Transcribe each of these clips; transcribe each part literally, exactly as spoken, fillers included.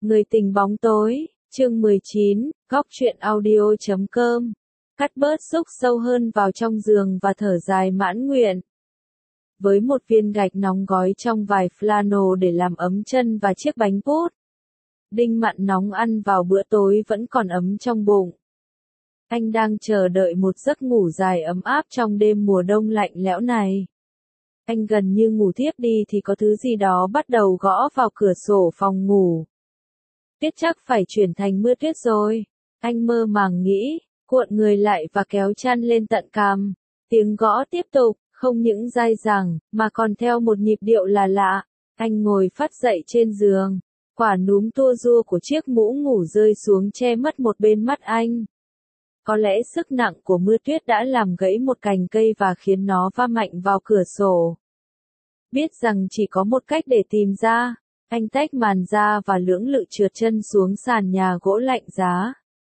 Người tình bóng tối, chương mười chín, góc truyện audio chấm com. Cắt bớt xúc sâu hơn vào trong giường và thở dài mãn nguyện. Với một viên gạch nóng gói trong vài flannel để làm ấm chân và chiếc bánh pốt. Đinh mặn nóng ăn vào bữa tối vẫn còn ấm trong bụng. Anh đang chờ đợi một giấc ngủ dài ấm áp trong đêm mùa đông lạnh lẽo này. Anh gần như ngủ thiếp đi thì có thứ gì đó bắt đầu gõ vào cửa sổ phòng ngủ. Tuyết chắc phải chuyển thành mưa tuyết rồi. Anh mơ màng nghĩ, cuộn người lại và kéo chăn lên tận cằm. Tiếng gõ tiếp tục, không những dai dẳng, mà còn theo một nhịp điệu là lạ. Anh ngồi phắt dậy trên giường. Quả núm tua rua của chiếc mũ ngủ rơi xuống che mất một bên mắt anh. Có lẽ sức nặng của mưa tuyết đã làm gãy một cành cây và khiến nó va mạnh vào cửa sổ. Biết rằng chỉ có một cách để tìm ra, anh tách màn ra và lưỡng lự trượt chân xuống sàn nhà gỗ lạnh giá.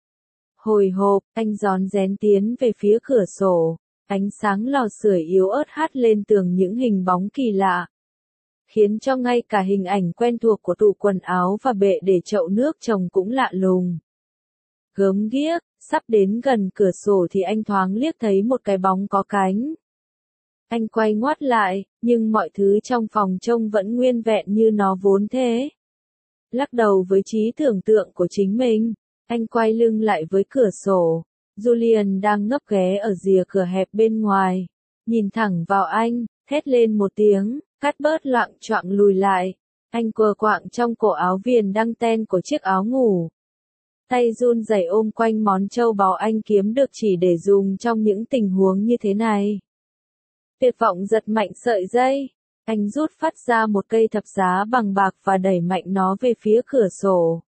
Hồi hộp, anh rón rén tiến về phía cửa sổ, ánh sáng lò sưởi yếu ớt hắt lên tường những hình bóng kỳ lạ, khiến cho ngay cả hình ảnh quen thuộc của tủ quần áo và bệ để chậu nước trồng cũng lạ lùng. Gớm ghiếc, sắp đến gần cửa sổ thì anh thoáng liếc thấy một cái bóng có cánh. Anh quay ngoắt lại, nhưng mọi thứ trong phòng trông vẫn nguyên vẹn như nó vốn thế. Lắc đầu với trí tưởng tượng của chính mình, anh quay lưng lại với cửa sổ. Julian đang ngấp nghé ở rìa cửa hẹp bên ngoài, nhìn thẳng vào anh, thét lên một tiếng, cắt bớt loạng choạng lùi lại. Anh quờ quạng trong cổ áo viền đăng ten của chiếc áo ngủ. Tay run rẩy ôm quanh món châu báu anh kiếm được chỉ để dùng trong những tình huống như thế này. Tuyệt vọng giật mạnh sợi dây. Anh rút phát ra một cây thập giá bằng bạc và đẩy mạnh nó về phía cửa sổ.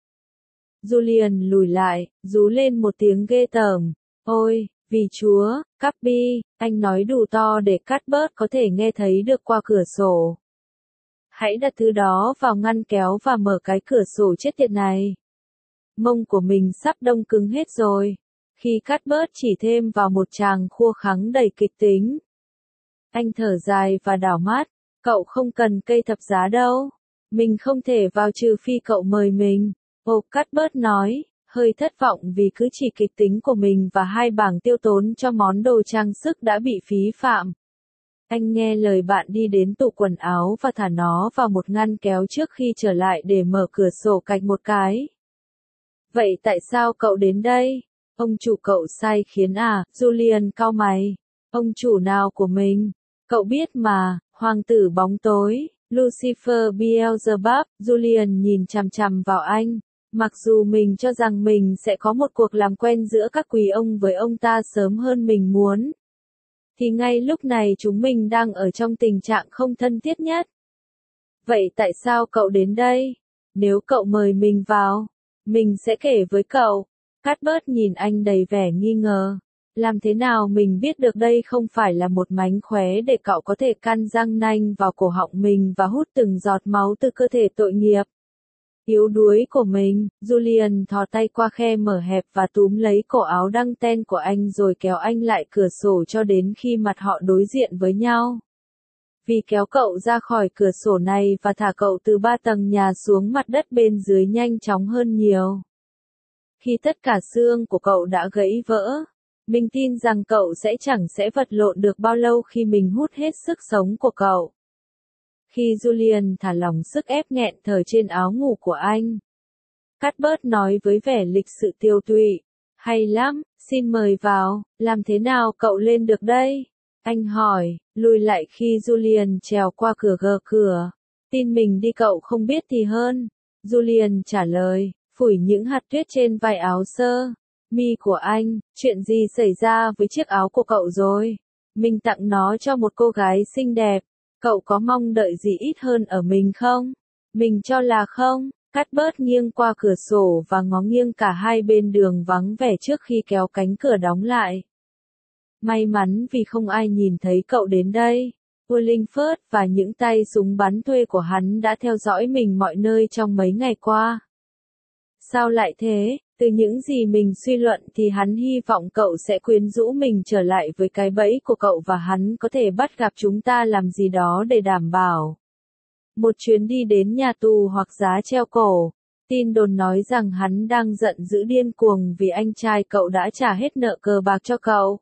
Julian lùi lại, rú lên một tiếng ghê tởm. Ôi, vì Chúa, Cappy, anh nói đủ to để Cuthbert có thể nghe thấy được qua cửa sổ. Hãy đặt thứ đó vào ngăn kéo và mở cái cửa sổ chết tiệt này. Mông của mình sắp đông cứng hết rồi. Khi Cuthbert chỉ thêm vào một tràng khua khắng đầy kịch tính. Anh thở dài và đảo mắt, cậu không cần cây thập giá đâu. Mình không thể vào trừ phi cậu mời mình. Ồ, Cuthbert nói, hơi thất vọng vì cứ chỉ kịch tính của mình và hai bảng tiêu tốn cho món đồ trang sức đã bị phí phạm. Anh nghe lời bạn đi đến tủ quần áo và thả nó vào một ngăn kéo trước khi trở lại để mở cửa sổ cạch một cái. Vậy tại sao cậu đến đây? Ông chủ cậu sai khiến à? Julian cau mày. Ông chủ nào của mình? Cậu biết mà, hoàng tử bóng tối, Lucifer Beelzebub. Julian nhìn chằm chằm vào anh. Mặc dù mình cho rằng mình sẽ có một cuộc làm quen giữa các quý ông với ông ta sớm hơn mình muốn, thì ngay lúc này chúng mình đang ở trong tình trạng không thân thiết nhất. Vậy tại sao cậu đến đây? Nếu cậu mời mình vào, mình sẽ kể với cậu. Cuthbert nhìn anh đầy vẻ nghi ngờ. Làm thế nào mình biết được đây không phải là một mánh khóe để cậu có thể căn răng nanh vào cổ họng mình và hút từng giọt máu từ cơ thể tội nghiệp yếu đuối của mình. Julian thò tay qua khe mở hẹp và túm lấy cổ áo đăng ten của anh rồi kéo anh lại cửa sổ cho đến khi mặt họ đối diện với nhau. Vì kéo cậu ra khỏi cửa sổ này và thả cậu từ ba tầng nhà xuống mặt đất bên dưới nhanh chóng hơn nhiều. Khi tất cả xương của cậu đã gãy vỡ, mình tin rằng cậu sẽ chẳng sẽ vật lộn được bao lâu khi mình hút hết sức sống của cậu. Khi Julian thả lỏng sức ép nghẹn thở trên áo ngủ của anh, Cuthbert nói với vẻ lịch sự tiêu tụy, hay lắm, xin mời vào. Làm thế nào cậu lên được đây? Anh hỏi, lùi lại khi Julian trèo qua cửa gờ cửa. Tin mình đi cậu không biết thì hơn. Julian trả lời, phủi những hạt tuyết trên vai áo sơ mi của anh. Chuyện gì xảy ra với chiếc áo của cậu rồi? Mình tặng nó cho một cô gái xinh đẹp. Cậu có mong đợi gì ít hơn ở mình không? Mình cho là không. Cuthbert nghiêng qua cửa sổ và ngó nghiêng cả hai bên đường vắng vẻ trước khi kéo cánh cửa đóng lại. May mắn vì không ai nhìn thấy cậu đến đây. Wallingford và những tay súng bắn thuê của hắn đã theo dõi mình mọi nơi trong mấy ngày qua. Sao lại thế? Từ những gì mình suy luận thì hắn hy vọng cậu sẽ quyến rũ mình trở lại với cái bẫy của cậu và hắn có thể bắt gặp chúng ta làm gì đó để đảm bảo một chuyến đi đến nhà tù hoặc giá treo cổ. Tin đồn nói rằng hắn đang giận dữ điên cuồng vì anh trai cậu đã trả hết nợ cờ bạc cho cậu.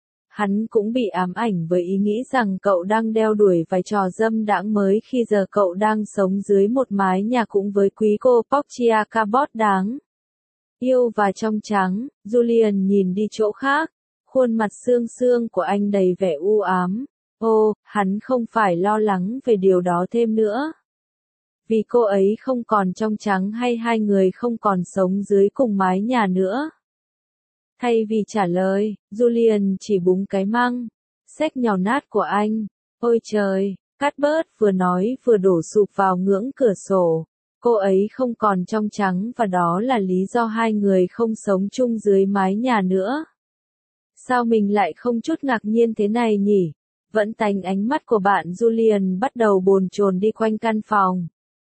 Hắn cũng bị ám ảnh với ý nghĩ rằng cậu đang đeo đuổi vài trò dâm đãng mới khi giờ cậu đang sống dưới một mái nhà cũng với quý cô Portia Cabot đáng yêu và trong trắng. Julian nhìn đi chỗ khác, khuôn mặt xương xương của anh đầy vẻ u ám. Ô, hắn không phải lo lắng về điều đó thêm nữa. Vì cô ấy không còn trong trắng hay hai người không còn sống dưới cùng mái nhà nữa. Thay vì trả lời, Julian chỉ búng cái măng, xách nhào nát của anh. Ôi trời, Cuthbert vừa nói vừa đổ sụp vào ngưỡng cửa sổ. Cô ấy không còn trong trắng và đó là lý do hai người không sống chung dưới mái nhà nữa. Sao mình lại không chút ngạc nhiên thế này nhỉ? Vẫn tánh ánh mắt của bạn Julian bắt đầu bồn chồn đi quanh căn phòng.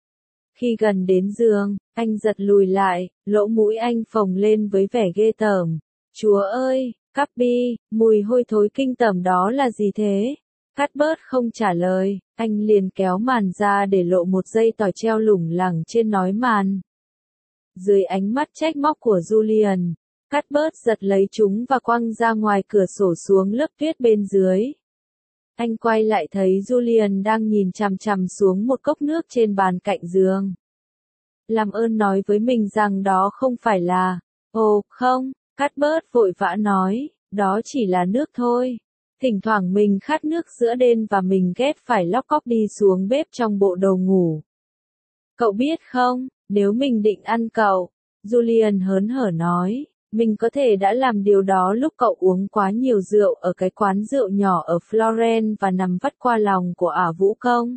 Khi gần đến giường, anh giật lùi lại, lỗ mũi anh phồng lên với vẻ ghê tởm. Chúa ơi, Cuppy, mùi hôi thối kinh tởm đó là gì thế? Cuthbert không trả lời, anh liền kéo màn ra để lộ một dây tỏi treo lủng lẳng trên nói màn. Dưới ánh mắt trách móc của Julian, Cuthbert giật lấy chúng và quăng ra ngoài cửa sổ xuống lớp tuyết bên dưới. Anh quay lại thấy Julian đang nhìn chằm chằm xuống một cốc nước trên bàn cạnh giường. Làm ơn nói với mình rằng đó không phải là... Ồ, không, Cuthbert vội vã nói, đó chỉ là nước thôi. Thỉnh thoảng mình khát nước giữa đêm và mình ghét phải lóc cóc đi xuống bếp trong bộ đồ ngủ. Cậu biết không, nếu mình định ăn cậu, Julian hớn hở nói, mình có thể đã làm điều đó lúc cậu uống quá nhiều rượu ở cái quán rượu nhỏ ở Florence và nằm vắt qua lòng của ả vũ công.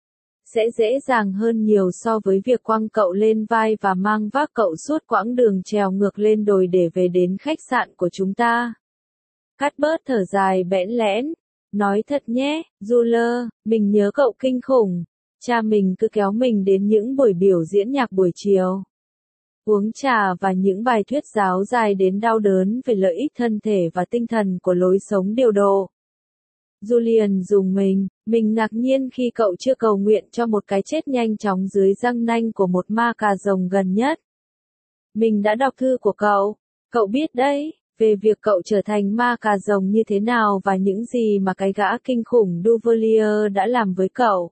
Sẽ dễ dàng hơn nhiều so với việc quăng cậu lên vai và mang vác cậu suốt quãng đường trèo ngược lên đồi để về đến khách sạn của chúng ta. Cuthbert thở dài bẽn lẽn, nói thật nhé, Juler, mình nhớ cậu kinh khủng. Cha mình cứ kéo mình đến những buổi biểu diễn nhạc buổi chiều. Uống trà và những bài thuyết giáo dài đến đau đớn về lợi ích thân thể và tinh thần của lối sống điều độ. Julian dùng mình, mình ngạc nhiên khi cậu chưa cầu nguyện cho một cái chết nhanh chóng dưới răng nanh của một ma cà rồng gần nhất. Mình đã đọc thư của cậu, cậu biết đấy, về việc cậu trở thành ma cà rồng như thế nào và những gì mà cái gã kinh khủng Duvalier đã làm với cậu.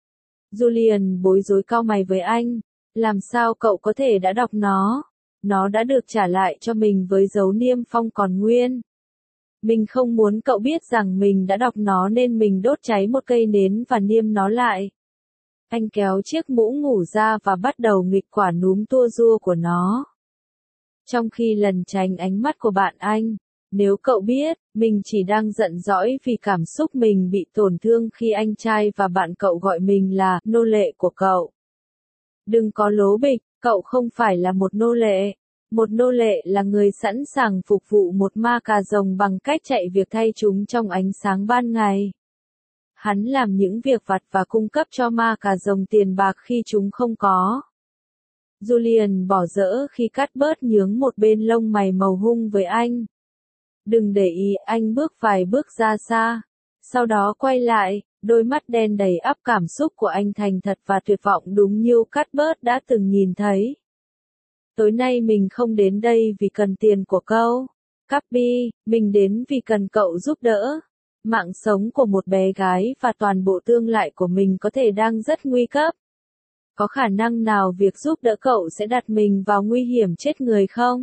Julian bối rối cau mày với anh, làm sao cậu có thể đã đọc nó? Nó đã được trả lại cho mình với dấu niêm phong còn nguyên. Mình không muốn cậu biết rằng mình đã đọc nó nên mình đốt cháy một cây nến và niêm nó lại. Anh kéo chiếc mũ ngủ ra và bắt đầu nghịch quả núm tua rua của nó. Trong khi lần tránh ánh mắt của bạn anh, nếu cậu biết, mình chỉ đang giận dỗi vì cảm xúc mình bị tổn thương khi anh trai và bạn cậu gọi mình là nô lệ của cậu. Đừng có lố bịch, cậu không phải là một nô lệ. Một nô lệ là người sẵn sàng phục vụ một ma cà rồng bằng cách chạy việc thay chúng trong ánh sáng ban ngày. Hắn làm những việc vặt và cung cấp cho ma cà rồng tiền bạc khi chúng không có. Julian bỏ dỡ khi Cuthbert nhướng một bên lông mày màu hung với anh. Đừng để ý, anh bước vài bước ra xa. Sau đó quay lại, đôi mắt đen đầy ắp cảm xúc của anh thành thật và tuyệt vọng đúng như Cuthbert đã từng nhìn thấy. Tối nay mình không đến đây vì cần tiền của cậu, Cuppy, mình đến vì cần cậu giúp đỡ. Mạng sống của một bé gái và toàn bộ tương lai của mình có thể đang rất nguy cấp. Có khả năng nào việc giúp đỡ cậu sẽ đặt mình vào nguy hiểm chết người không?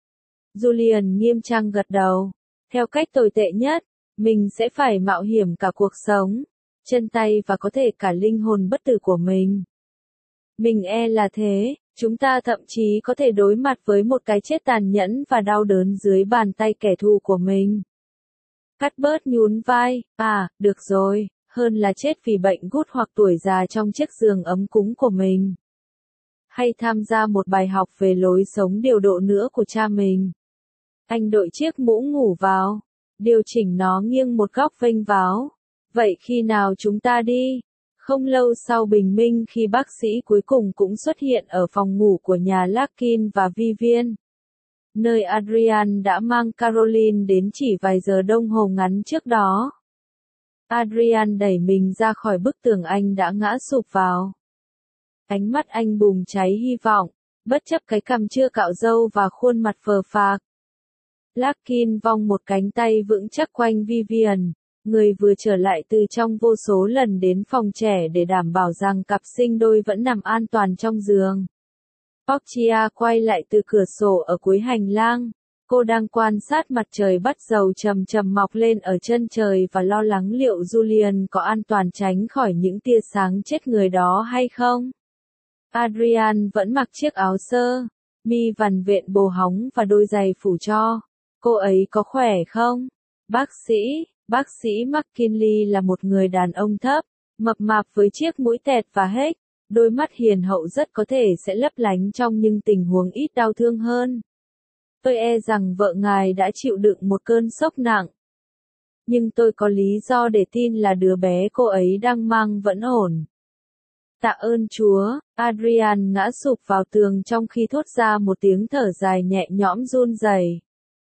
Julian nghiêm trang gật đầu. Theo cách tồi tệ nhất, mình sẽ phải mạo hiểm cả cuộc sống, chân tay và có thể cả linh hồn bất tử của mình. Mình e là thế, chúng ta thậm chí có thể đối mặt với một cái chết tàn nhẫn và đau đớn dưới bàn tay kẻ thù của mình. Cuthbert nhún vai, à, được rồi, hơn là chết vì bệnh gút hoặc tuổi già trong chiếc giường ấm cúng của mình. Hay tham gia một bài học về lối sống điều độ nữa của cha mình. Anh đội chiếc mũ ngủ vào, điều chỉnh nó nghiêng một góc vênh váo. Vậy khi nào chúng ta đi? Không lâu sau bình minh khi bác sĩ cuối cùng cũng xuất hiện ở phòng ngủ của nhà Larkin và Vivian, nơi Adrian đã mang Caroline đến chỉ vài giờ đồng hồ ngắn trước đó. Adrian đẩy mình ra khỏi bức tường anh đã ngã sụp vào. Ánh mắt anh bùng cháy hy vọng, bất chấp cái cằm chưa cạo râu và khuôn mặt phờ phạc. Larkin vòng một cánh tay vững chắc quanh Vivian, người vừa trở lại từ trong vô số lần đến phòng trẻ để đảm bảo rằng cặp sinh đôi vẫn nằm an toàn trong giường. Portia quay lại từ cửa sổ ở cuối hành lang. Cô đang quan sát mặt trời bắt đầu chầm chầm mọc lên ở chân trời và lo lắng liệu Julian có an toàn tránh khỏi những tia sáng chết người đó hay không. Adrian vẫn mặc chiếc áo sơ, mi vằn vện bồ hóng và đôi giày phủ cho. Cô ấy có khỏe không? Bác sĩ, bác sĩ McKinley là một người đàn ông thấp, mập mạp với chiếc mũi tẹt và hếch, đôi mắt hiền hậu rất có thể sẽ lấp lánh trong những tình huống ít đau thương hơn. Tôi e rằng vợ ngài đã chịu đựng một cơn sốc nặng. Nhưng tôi có lý do để tin là đứa bé cô ấy đang mang vẫn ổn. Tạ ơn Chúa, Adrian ngã sụp vào tường trong khi thốt ra một tiếng thở dài nhẹ nhõm run rẩy.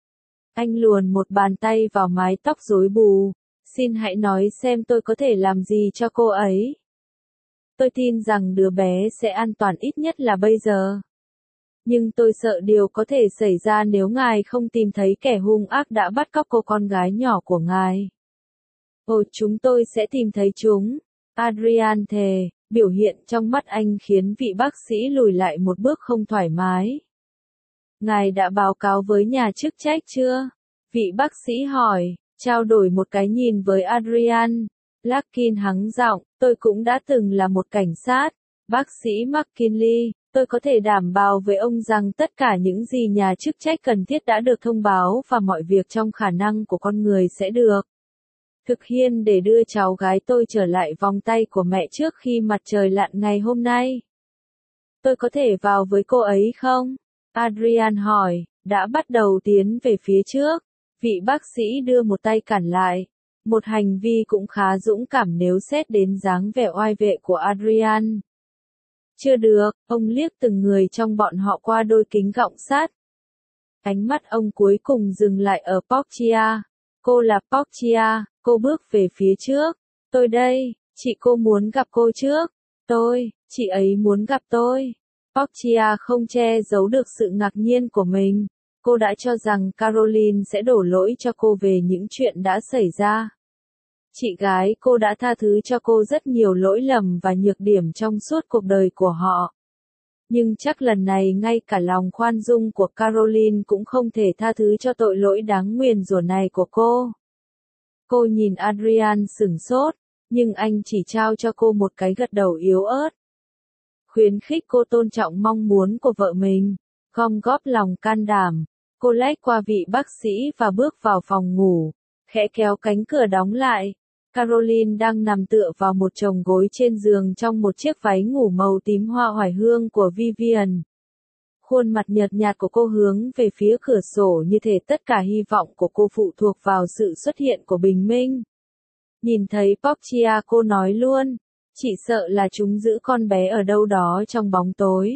Anh luồn một bàn tay vào mái tóc rối bù. Xin hãy nói xem tôi có thể làm gì cho cô ấy. Tôi tin rằng đứa bé sẽ an toàn ít nhất là bây giờ. Nhưng tôi sợ điều có thể xảy ra nếu ngài không tìm thấy kẻ hung ác đã bắt cóc cô con gái nhỏ của ngài. Ồ, chúng tôi sẽ tìm thấy chúng. Adrian thề, biểu hiện trong mắt anh khiến vị bác sĩ lùi lại một bước không thoải mái. Ngài đã báo cáo với nhà chức trách chưa? Vị bác sĩ hỏi, trao đổi một cái nhìn với Adrian. Larkin hắng giọng, tôi cũng đã từng là một cảnh sát. Bác sĩ McKinley, tôi có thể đảm bảo với ông rằng tất cả những gì nhà chức trách cần thiết đã được thông báo và mọi việc trong khả năng của con người sẽ được thực hiện để đưa cháu gái tôi trở lại vòng tay của mẹ trước khi mặt trời lặn ngày hôm nay. Tôi có thể vào với cô ấy không? Adrian hỏi, đã bắt đầu tiến về phía trước. Vị bác sĩ đưa một tay cản lại. Một hành vi cũng khá dũng cảm nếu xét đến dáng vẻ oai vệ của Adrian. Chưa được, ông liếc từng người trong bọn họ qua đôi kính gọng sát. Ánh mắt ông cuối cùng dừng lại ở Portia. Cô là Portia, cô bước về phía trước. Tôi đây, chị cô muốn gặp cô trước. Tôi, chị ấy muốn gặp tôi. Portia không che giấu được sự ngạc nhiên của mình. Cô đã cho rằng Caroline sẽ đổ lỗi cho cô về những chuyện đã xảy ra. Chị gái cô đã tha thứ cho cô rất nhiều lỗi lầm và nhược điểm trong suốt cuộc đời của họ. Nhưng chắc lần này ngay cả lòng khoan dung của Caroline cũng không thể tha thứ cho tội lỗi đáng nguyền rủa này của cô. Cô nhìn Adrian sửng sốt, nhưng anh chỉ trao cho cô một cái gật đầu yếu ớt. Khuyến khích cô tôn trọng mong muốn của vợ mình, gom góp lòng can đảm. Cô lách qua vị bác sĩ và bước vào phòng ngủ, khẽ kéo cánh cửa đóng lại. Caroline đang nằm tựa vào một chồng gối trên giường trong một chiếc váy ngủ màu tím hoa oải hương của Vivian. Khuôn mặt nhợt nhạt của cô hướng về phía cửa sổ như thể tất cả hy vọng của cô phụ thuộc vào sự xuất hiện của bình minh. Nhìn thấy Portia cô nói luôn, chị sợ là chúng giữ con bé ở đâu đó trong bóng tối.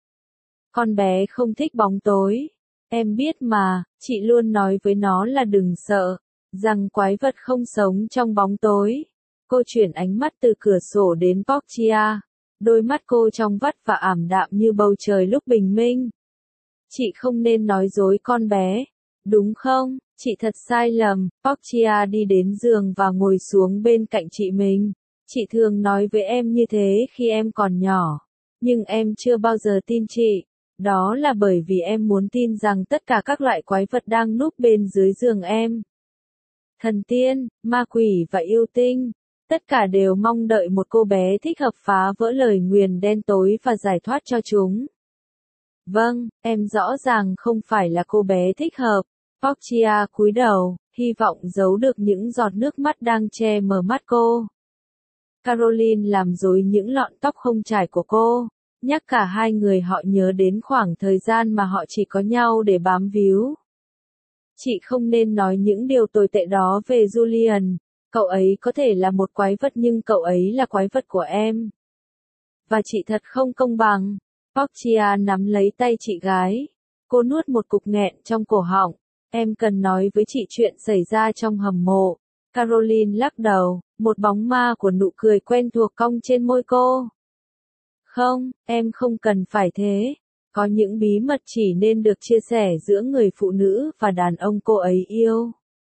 Con bé không thích bóng tối. Em biết mà, chị luôn nói với nó là đừng sợ, rằng quái vật không sống trong bóng tối. Cô chuyển ánh mắt từ cửa sổ đến Portia. Đôi mắt cô trong vắt và ảm đạm như bầu trời lúc bình minh. Chị không nên nói dối con bé, đúng không? Chị thật sai lầm. Portia đi đến giường và ngồi xuống bên cạnh chị mình. Chị thường nói với em như thế khi em còn nhỏ, nhưng em chưa bao giờ tin chị. Đó là bởi vì em muốn tin rằng tất cả các loại quái vật đang núp bên dưới giường em. Thần tiên, ma quỷ và yêu tinh, tất cả đều mong đợi một cô bé thích hợp phá vỡ lời nguyền đen tối và giải thoát cho chúng. Vâng, em rõ ràng không phải là cô bé thích hợp. Portia cúi đầu, hy vọng giấu được những giọt nước mắt đang che mờ mắt cô. Caroline làm rối những lọn tóc không trải của cô, nhắc cả hai người họ nhớ đến khoảng thời gian mà họ chỉ có nhau để bám víu. Chị không nên nói những điều tồi tệ đó về Julian, cậu ấy có thể là một quái vật nhưng cậu ấy là quái vật của em. Và chị thật không công bằng. Portia nắm lấy tay chị gái. Cô nuốt một cục nghẹn trong cổ họng. Em cần nói với chị chuyện xảy ra trong hầm mộ. Caroline lắc đầu, một bóng ma của nụ cười quen thuộc cong trên môi cô. Không, em không cần phải thế. Có những bí mật chỉ nên được chia sẻ giữa người phụ nữ và đàn ông cô ấy yêu.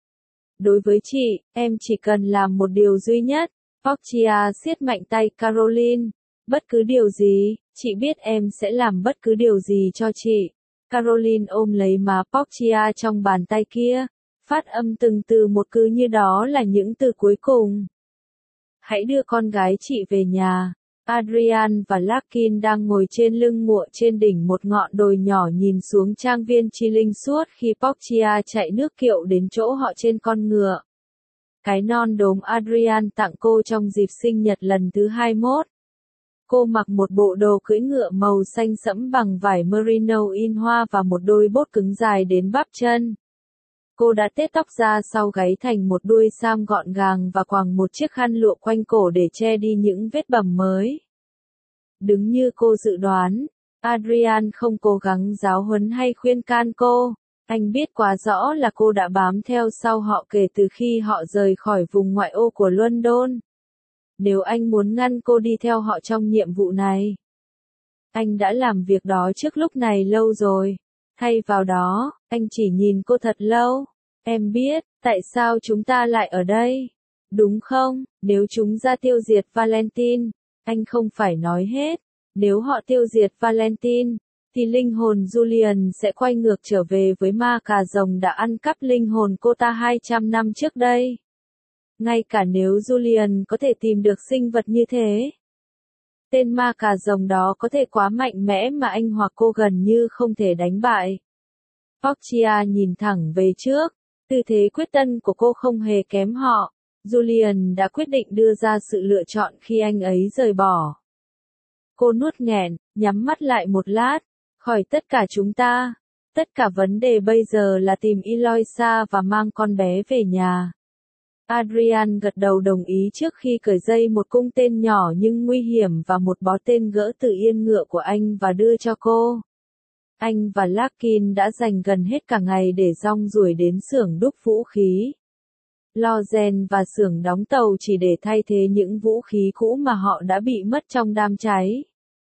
Đối với chị, em chỉ cần làm một điều duy nhất. Portia siết mạnh tay Caroline. Bất cứ điều gì, chị biết em sẽ làm bất cứ điều gì cho chị. Caroline ôm lấy má Portia trong bàn tay kia, phát âm từng từ một cứ như đó là những từ cuối cùng. Hãy đưa con gái chị về nhà. Adrian và Larkin đang ngồi trên lưng ngựa trên đỉnh một ngọn đồi nhỏ nhìn xuống trang viên Chi Linh suốt khi Portia chạy nước kiệu đến chỗ họ trên con ngựa. Cái non đốm Adrian tặng cô trong dịp sinh nhật lần thứ hai mươi mốt. Cô mặc một bộ đồ cưỡi ngựa màu xanh sẫm bằng vải merino in hoa và một đôi bốt cứng dài đến bắp chân. Cô đã tết tóc ra sau gáy thành một đuôi sam gọn gàng và quàng một chiếc khăn lụa quanh cổ để che đi những vết bầm mới. Đúng như cô dự đoán, Adrian không cố gắng giáo huấn hay khuyên can cô. Anh biết quá rõ là cô đã bám theo sau họ kể từ khi họ rời khỏi vùng ngoại ô của London. Nếu anh muốn ngăn cô đi theo họ trong nhiệm vụ này, anh đã làm việc đó trước lúc này lâu rồi. Thay vào đó, anh chỉ nhìn cô thật lâu. Em biết, tại sao chúng ta lại ở đây? Đúng không? Nếu chúng ra tiêu diệt Valentine, anh không phải nói hết. Nếu họ tiêu diệt Valentine, thì linh hồn Julian sẽ quay ngược trở về với ma cà rồng đã ăn cắp linh hồn cô ta hai trăm năm trước đây. Ngay cả nếu Julian có thể tìm được sinh vật như thế, tên ma cà rồng đó có thể quá mạnh mẽ mà anh hoặc cô gần như không thể đánh bại. Portia nhìn thẳng về trước, tư thế quyết tâm của cô không hề kém họ. Julian đã quyết định đưa ra sự lựa chọn khi anh ấy rời bỏ. Cô nuốt nghẹn, nhắm mắt lại một lát. Khỏi tất cả chúng ta, tất cả vấn đề bây giờ là tìm Eloisa và mang con bé về nhà. Adrian gật đầu đồng ý trước khi cởi dây một cung tên nhỏ nhưng nguy hiểm và một bó tên gỡ từ yên ngựa của anh và đưa cho cô. Anh và Larkin đã dành gần hết cả ngày để rong ruổi đến xưởng đúc vũ khí. Lo rèn và xưởng đóng tàu chỉ để thay thế những vũ khí cũ mà họ đã bị mất trong đám cháy.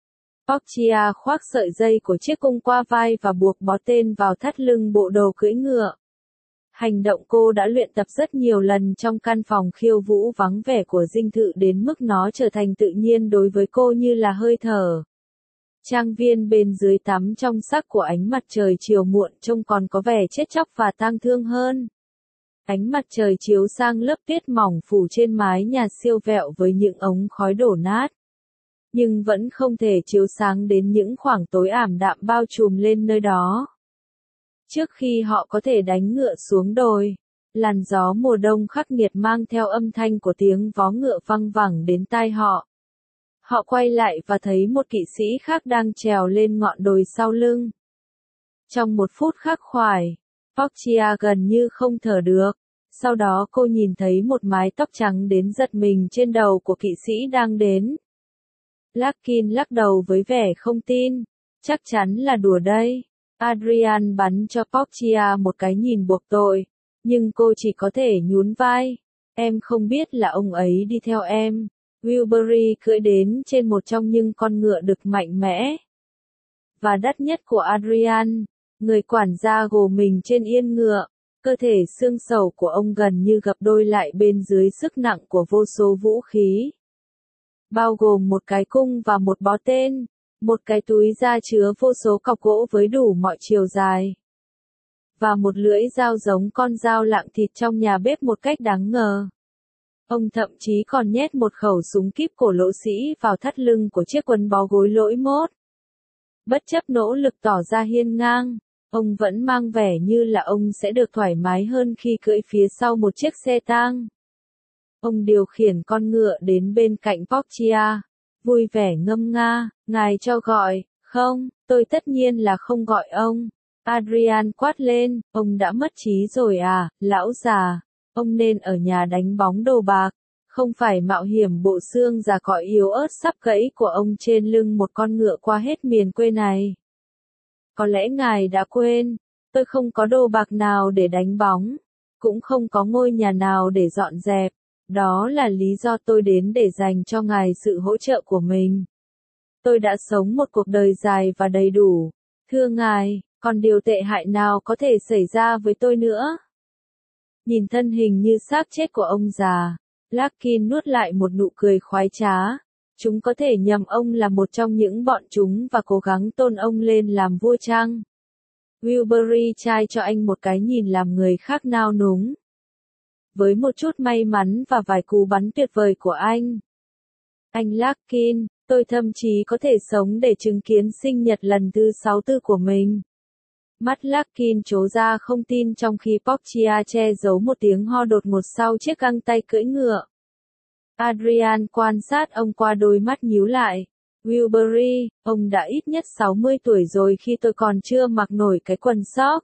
Portia khoác sợi dây của chiếc cung qua vai và buộc bó tên vào thắt lưng bộ đồ cưỡi ngựa. Hành động cô đã luyện tập rất nhiều lần trong căn phòng khiêu vũ vắng vẻ của dinh thự đến mức nó trở thành tự nhiên đối với cô như là hơi thở. Trang viên bên dưới tắm trong sắc của ánh mặt trời chiều muộn trông còn có vẻ chết chóc và tang thương hơn. Ánh mặt trời chiếu sang lớp tuyết mỏng phủ trên mái nhà siêu vẹo với những ống khói đổ nát. Nhưng vẫn không thể chiếu sáng đến những khoảng tối ảm đạm bao trùm lên nơi đó. Trước khi họ có thể đánh ngựa xuống đồi, làn gió mùa đông khắc nghiệt mang theo âm thanh của tiếng vó ngựa văng vẳng đến tai họ. Họ quay lại và thấy một kỵ sĩ khác đang trèo lên ngọn đồi sau lưng. Trong một phút khắc khoải, Portia gần như không thở được. Sau đó cô nhìn thấy một mái tóc trắng đến giật mình trên đầu của kỵ sĩ đang đến. Larkin lắc đầu với vẻ không tin. Chắc chắn là đùa đây. Adrian bắn cho Portia một cái nhìn buộc tội. Nhưng cô chỉ có thể nhún vai. Em không biết là ông ấy đi theo em. Wilbury cưỡi đến trên một trong những con ngựa đực mạnh mẽ và đắt nhất của Adrian. Người quản gia gồ mình trên yên ngựa. Cơ thể xương sầu của ông gần như gập đôi lại bên dưới sức nặng của vô số vũ khí. Bao gồm một cái cung và một bó tên. Một cái túi da chứa vô số cọc gỗ với đủ mọi chiều dài. Và một lưỡi dao giống con dao lạng thịt trong nhà bếp một cách đáng ngờ. Ông thậm chí còn nhét một khẩu súng kíp cổ lỗ sĩ vào thắt lưng của chiếc quần bó gối lỗi mốt. Bất chấp nỗ lực tỏ ra hiên ngang, ông vẫn mang vẻ như là ông sẽ được thoải mái hơn khi cưỡi phía sau một chiếc xe tang. Ông điều khiển con ngựa đến bên cạnh Portia, vui vẻ ngâm nga, ngài cho gọi, không, tôi tất nhiên là không gọi ông. Adrian quát lên, ông đã mất trí rồi à, lão già, ông nên ở nhà đánh bóng đồ bạc, không phải mạo hiểm bộ xương già cọi yếu ớt sắp gãy của ông trên lưng một con ngựa qua hết miền quê này. Có lẽ ngài đã quên, tôi không có đồ bạc nào để đánh bóng, cũng không có ngôi nhà nào để dọn dẹp, đó là lý do tôi đến để dành cho ngài sự hỗ trợ của mình. Tôi đã sống một cuộc đời dài và đầy đủ, Thưa ngài, còn điều tệ hại nào có thể xảy ra với tôi nữa? Nhìn thân hình như xác chết của ông già, Larkin nuốt lại một nụ cười khoái trá. Chúng có thể nhầm ông là một trong những bọn chúng và cố gắng tôn ông lên làm vua chăng? Wilbury trai cho anh một cái nhìn làm người khác nao núng. Với một chút may mắn và vài cú bắn tuyệt vời của anh. Anh Larkin, tôi thậm chí có thể sống để chứng kiến sinh nhật lần thứ sáu tư của mình. Mắt Larkin trố ra không tin trong khi Portia che giấu một tiếng ho đột ngột sau chiếc găng tay cưỡi ngựa. Adrian quan sát ông qua đôi mắt nhíu lại. Wilbury, ông đã ít nhất sáu mươi tuổi rồi khi tôi còn chưa mặc nổi cái quần sóc.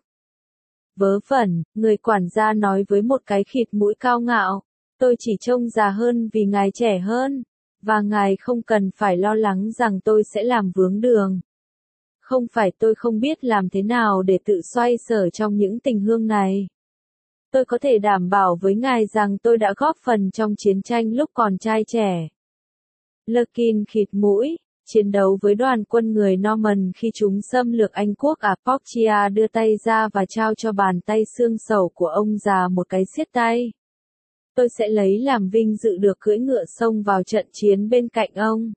Vớ vẩn, người quản gia nói với một cái khịt mũi cao ngạo. Tôi chỉ trông già hơn vì ngài trẻ hơn. Và ngài không cần phải lo lắng rằng tôi sẽ làm vướng đường. Không phải tôi không biết làm thế nào để tự xoay sở trong những tình huống này. Tôi có thể đảm bảo với ngài rằng tôi đã góp phần trong chiến tranh lúc còn trai trẻ. Larkin khịt mũi, chiến đấu với đoàn quân người Norman khi chúng xâm lược Anh quốc à. Portia đưa tay ra và trao cho bàn tay xương sầu của ông già một cái siết tay. Tôi sẽ lấy làm vinh dự được cưỡi ngựa xông vào trận chiến bên cạnh ông.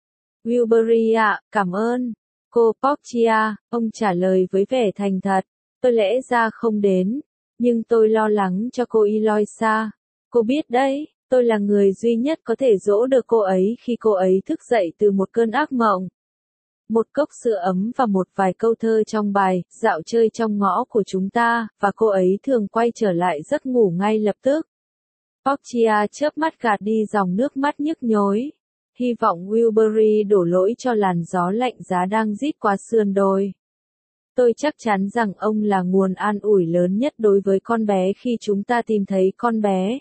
Wilbury ạ, cảm ơn. Cô Portia, ông trả lời với vẻ thành thật. Tôi lẽ ra không đến, nhưng tôi lo lắng cho cô Eloisa. Cô biết đấy, tôi là người duy nhất có thể dỗ được cô ấy khi cô ấy thức dậy từ một cơn ác mộng. Một cốc sữa ấm và một vài câu thơ trong bài Dạo chơi trong ngõ của chúng ta, và cô ấy thường quay trở lại giấc ngủ ngay lập tức. Portia chớp mắt gạt đi dòng nước mắt nhức nhối. Hy vọng Wilbury đổ lỗi cho làn gió lạnh giá đang rít qua sườn đồi. Tôi chắc chắn rằng ông là nguồn an ủi lớn nhất đối với con bé khi chúng ta tìm thấy con bé.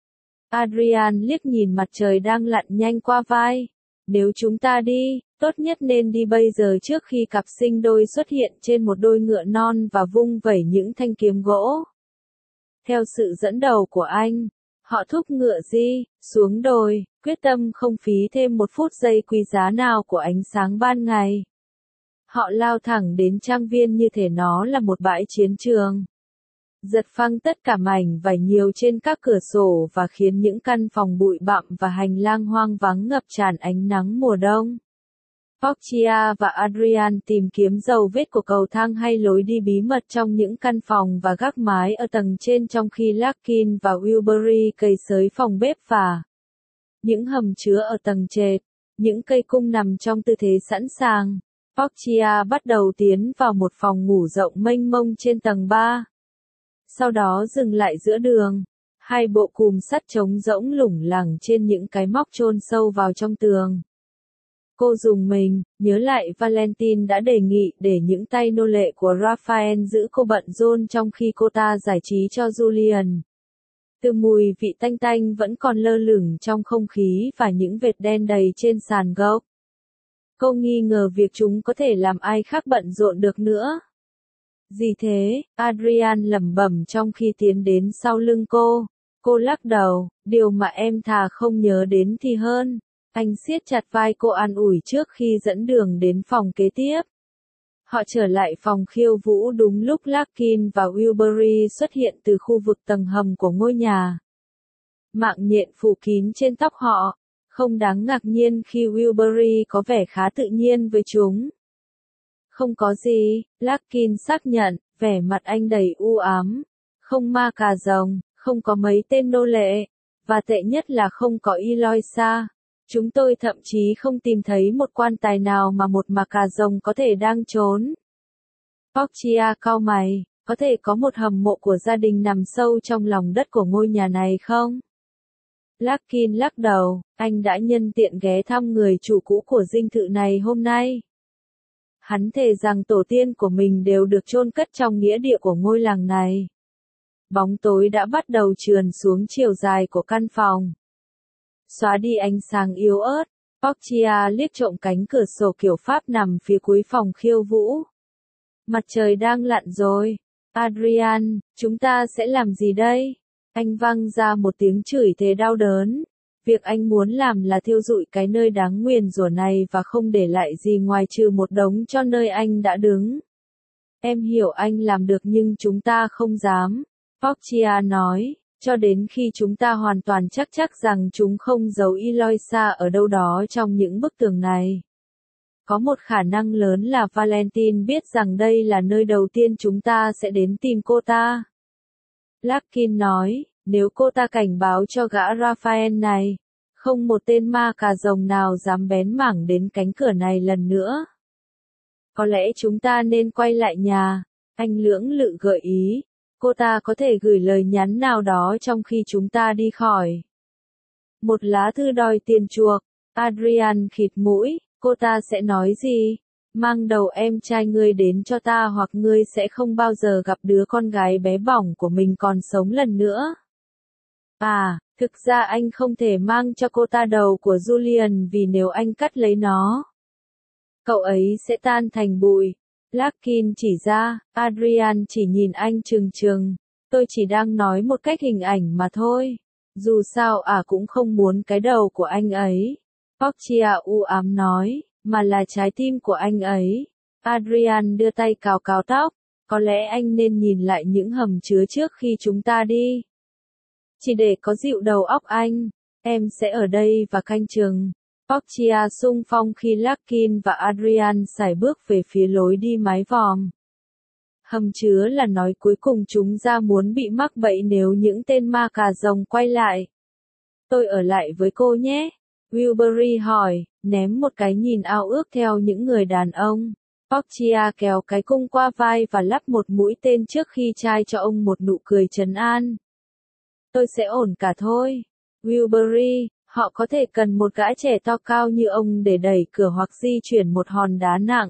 Adrian liếc nhìn mặt trời đang lặn nhanh qua vai. Nếu chúng ta đi, tốt nhất nên đi bây giờ trước khi cặp sinh đôi xuất hiện trên một đôi ngựa non và vung vẩy những thanh kiếm gỗ. Theo sự dẫn đầu của anh, họ thúc ngựa di xuống đồi, quyết tâm không phí thêm một phút giây quý giá nào của ánh sáng ban ngày. Họ lao thẳng đến trang viên như thể nó là một bãi chiến trường. Giật phăng tất cả mảnh vải nhiều trên các cửa sổ và khiến những căn phòng bụi bặm và hành lang hoang vắng ngập tràn ánh nắng mùa đông. Portia và Adrian tìm kiếm dấu vết của cầu thang hay lối đi bí mật trong những căn phòng và gác mái ở tầng trên, trong khi Larkin và Wilbury cày xới phòng bếp và những hầm chứa ở tầng trệt. Những cây cung nằm trong tư thế sẵn sàng. Portia bắt đầu tiến vào một phòng ngủ rộng mênh mông trên tầng ba. Sau đó dừng lại giữa đường. Hai bộ cùm sắt trống rỗng lủng lẳng trên những cái móc chôn sâu vào trong tường. Cô dùng mình, nhớ lại Valentine đã đề nghị để những tay nô lệ của Raphael giữ cô bận rộn trong khi cô ta giải trí cho Julian. Từ mùi vị tanh tanh vẫn còn lơ lửng trong không khí và những vệt đen đầy trên sàn gốc. Cô nghi ngờ việc chúng có thể làm ai khác bận rộn được nữa. Gì thế? Adrian lẩm bẩm trong khi tiến đến sau lưng cô. Cô lắc đầu, điều mà em thà không nhớ đến thì hơn. Anh siết chặt vai cô an ủi trước khi dẫn đường đến phòng kế tiếp. Họ trở lại phòng khiêu vũ đúng lúc Larkin và Wilbury xuất hiện từ khu vực tầng hầm của ngôi nhà. Mạng nhện phủ kín trên tóc họ. Không đáng ngạc nhiên khi Wilbury có vẻ khá tự nhiên với chúng. Không có gì, Larkin xác nhận, vẻ mặt anh đầy u ám. Không ma cà rồng, không có mấy tên nô lệ, và tệ nhất là không có Eloisa. Chúng tôi thậm chí không tìm thấy một quan tài nào mà một ma cà rồng có thể đang trốn. Portia cau mày, có thể có một hầm mộ của gia đình nằm sâu trong lòng đất của ngôi nhà này không? Larkin lắc đầu, anh đã nhân tiện ghé thăm người chủ cũ của dinh thự này hôm nay. Hắn thề rằng tổ tiên của mình đều được chôn cất trong nghĩa địa của ngôi làng này. Bóng tối đã bắt đầu trườn xuống chiều dài của căn phòng. Xóa đi ánh sáng yếu ớt, Portia liếc trộm cánh cửa sổ kiểu Pháp nằm phía cuối phòng khiêu vũ. Mặt trời đang lặn rồi. Adrian, chúng ta sẽ làm gì đây? Anh văng ra một tiếng chửi thề đau đớn. Việc anh muốn làm là thiêu rụi cái nơi đáng nguyền rủa này và không để lại gì ngoài trừ một đống cho nơi anh đã đứng. Em hiểu anh làm được nhưng chúng ta không dám. Portia nói, cho đến khi chúng ta hoàn toàn chắc chắc rằng chúng không giấu Eloisa ở đâu đó trong những bức tường này. Có một khả năng lớn là Valentine biết rằng đây là nơi đầu tiên chúng ta sẽ đến tìm cô ta. Larkin nói, nếu cô ta cảnh báo cho gã Raphael này, không một tên ma cà rồng nào dám bén mảng đến cánh cửa này lần nữa. Có lẽ chúng ta nên quay lại nhà, anh lưỡng lự gợi ý, cô ta có thể gửi lời nhắn nào đó trong khi chúng ta đi khỏi. Một lá thư đòi tiền chuộc, Adrian khịt mũi, cô ta sẽ nói gì? Mang đầu em trai ngươi đến cho ta hoặc ngươi sẽ không bao giờ gặp đứa con gái bé bỏng của mình còn sống lần nữa. À, thực ra anh không thể mang cho cô ta đầu của Julian vì nếu anh cắt lấy nó, cậu ấy sẽ tan thành bụi. Larkin chỉ ra, Adrian chỉ nhìn anh trừng trừng, tôi chỉ đang nói một cách hình ảnh mà thôi. Dù sao à cũng không muốn cái đầu của anh ấy. Portia u ám nói, mà là trái tim của anh ấy. Adrian đưa tay cào cào tóc, có lẽ anh nên nhìn lại những hầm chứa trước khi chúng ta đi. Chỉ để có dịu đầu óc anh, em sẽ ở đây và canh chừng. Portia xung phong khi Larkin và Adrian sải bước về phía lối đi mái vòm. Hầm chứa là nói cuối cùng chúng ra muốn bị mắc bẫy nếu những tên ma cà rồng quay lại. Tôi ở lại với cô nhé. Wilbury hỏi, ném một cái nhìn ao ước theo những người đàn ông. Portia kéo cái cung qua vai và lắp một mũi tên trước khi chai cho ông một nụ cười trấn an. Tôi sẽ ổn cả thôi. Wilbury, họ có thể cần một gã trẻ to cao như ông để đẩy cửa hoặc di chuyển một hòn đá nặng.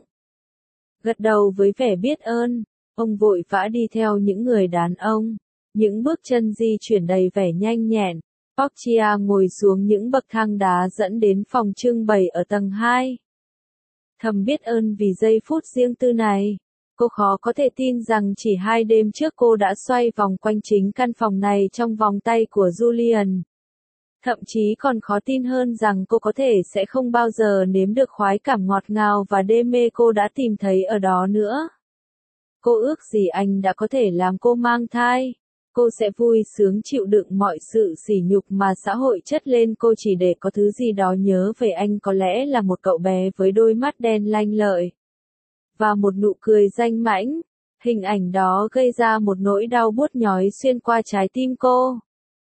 Gật đầu với vẻ biết ơn, ông vội vã đi theo những người đàn ông. Những bước chân di chuyển đầy vẻ nhanh nhẹn. Portia ngồi xuống những bậc thang đá dẫn đến phòng trưng bày ở tầng hai. Thầm biết ơn vì giây phút riêng tư này. Cô khó có thể tin rằng chỉ hai đêm trước cô đã xoay vòng quanh chính căn phòng này trong vòng tay của Julian. Thậm chí còn khó tin hơn rằng cô có thể sẽ không bao giờ nếm được khoái cảm ngọt ngào và đê mê cô đã tìm thấy ở đó nữa. Cô ước gì anh đã có thể làm cô mang thai. Cô sẽ vui sướng chịu đựng mọi sự sỉ nhục mà xã hội chất lên cô chỉ để có thứ gì đó nhớ về anh, có lẽ là một cậu bé với đôi mắt đen lanh lợi. Và một nụ cười danh mãnh. Hình ảnh đó gây ra một nỗi đau buốt nhói xuyên qua trái tim cô.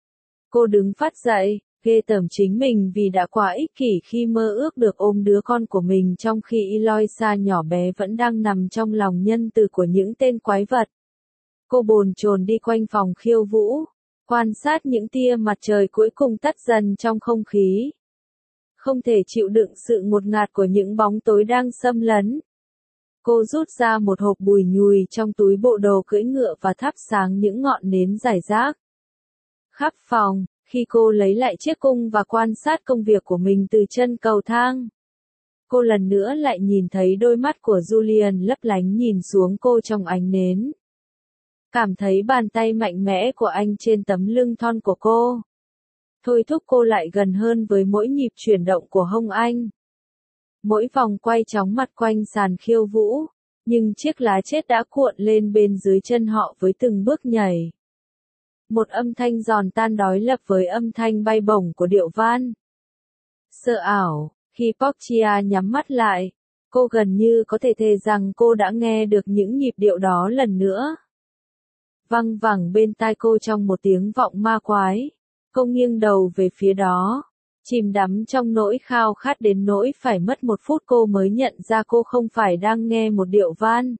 Cô đứng phát dậy, ghê tởm chính mình vì đã quá ích kỷ khi mơ ước được ôm đứa con của mình trong khi Eloisa nhỏ bé vẫn đang nằm trong lòng nhân từ của những tên quái vật. Cô bồn chồn đi quanh phòng khiêu vũ, quan sát những tia mặt trời cuối cùng tắt dần trong không khí. Không thể chịu đựng sự ngột ngạt của những bóng tối đang xâm lấn. Cô rút ra một hộp bùi nhùi trong túi bộ đồ cưỡi ngựa và thắp sáng những ngọn nến rải rác khắp phòng. Khi cô lấy lại chiếc cung và quan sát công việc của mình từ chân cầu thang, cô lần nữa lại nhìn thấy đôi mắt của Julian lấp lánh nhìn xuống cô trong ánh nến. Cảm thấy bàn tay mạnh mẽ của anh trên tấm lưng thon của cô. Thôi thúc cô lại gần hơn với mỗi nhịp chuyển động của hông anh. Mỗi vòng quay chóng mặt quanh sàn khiêu vũ, nhưng chiếc lá chết đã cuộn lên bên dưới chân họ với từng bước nhảy. Một âm thanh giòn tan đối lập với âm thanh bay bổng của điệu van. Sợ ảo, khi Portia nhắm mắt lại, cô gần như có thể thề rằng cô đã nghe được những nhịp điệu đó lần nữa. Văng vẳng bên tai cô trong một tiếng vọng ma quái. Cô nghiêng đầu về phía đó, chìm đắm trong nỗi khao khát đến nỗi phải mất một phút cô mới nhận ra cô không phải đang nghe một điệu van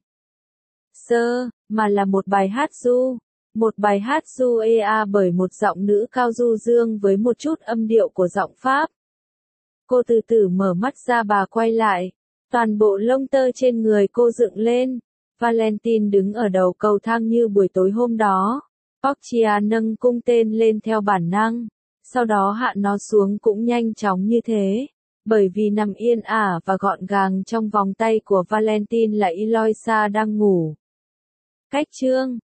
sơ, mà là một bài hát ru. Một bài hát ru ea bởi một giọng nữ cao du dương với một chút âm điệu của giọng Pháp. Cô từ từ mở mắt ra, bà quay lại. Toàn bộ lông tơ trên người cô dựng lên. Valentine đứng ở đầu cầu thang như buổi tối hôm đó. Portia nâng cung tên lên theo bản năng. Sau đó hạ nó xuống cũng nhanh chóng như thế. Bởi vì nằm yên ả và gọn gàng trong vòng tay của Valentine là Eloisa đang ngủ. Cách chương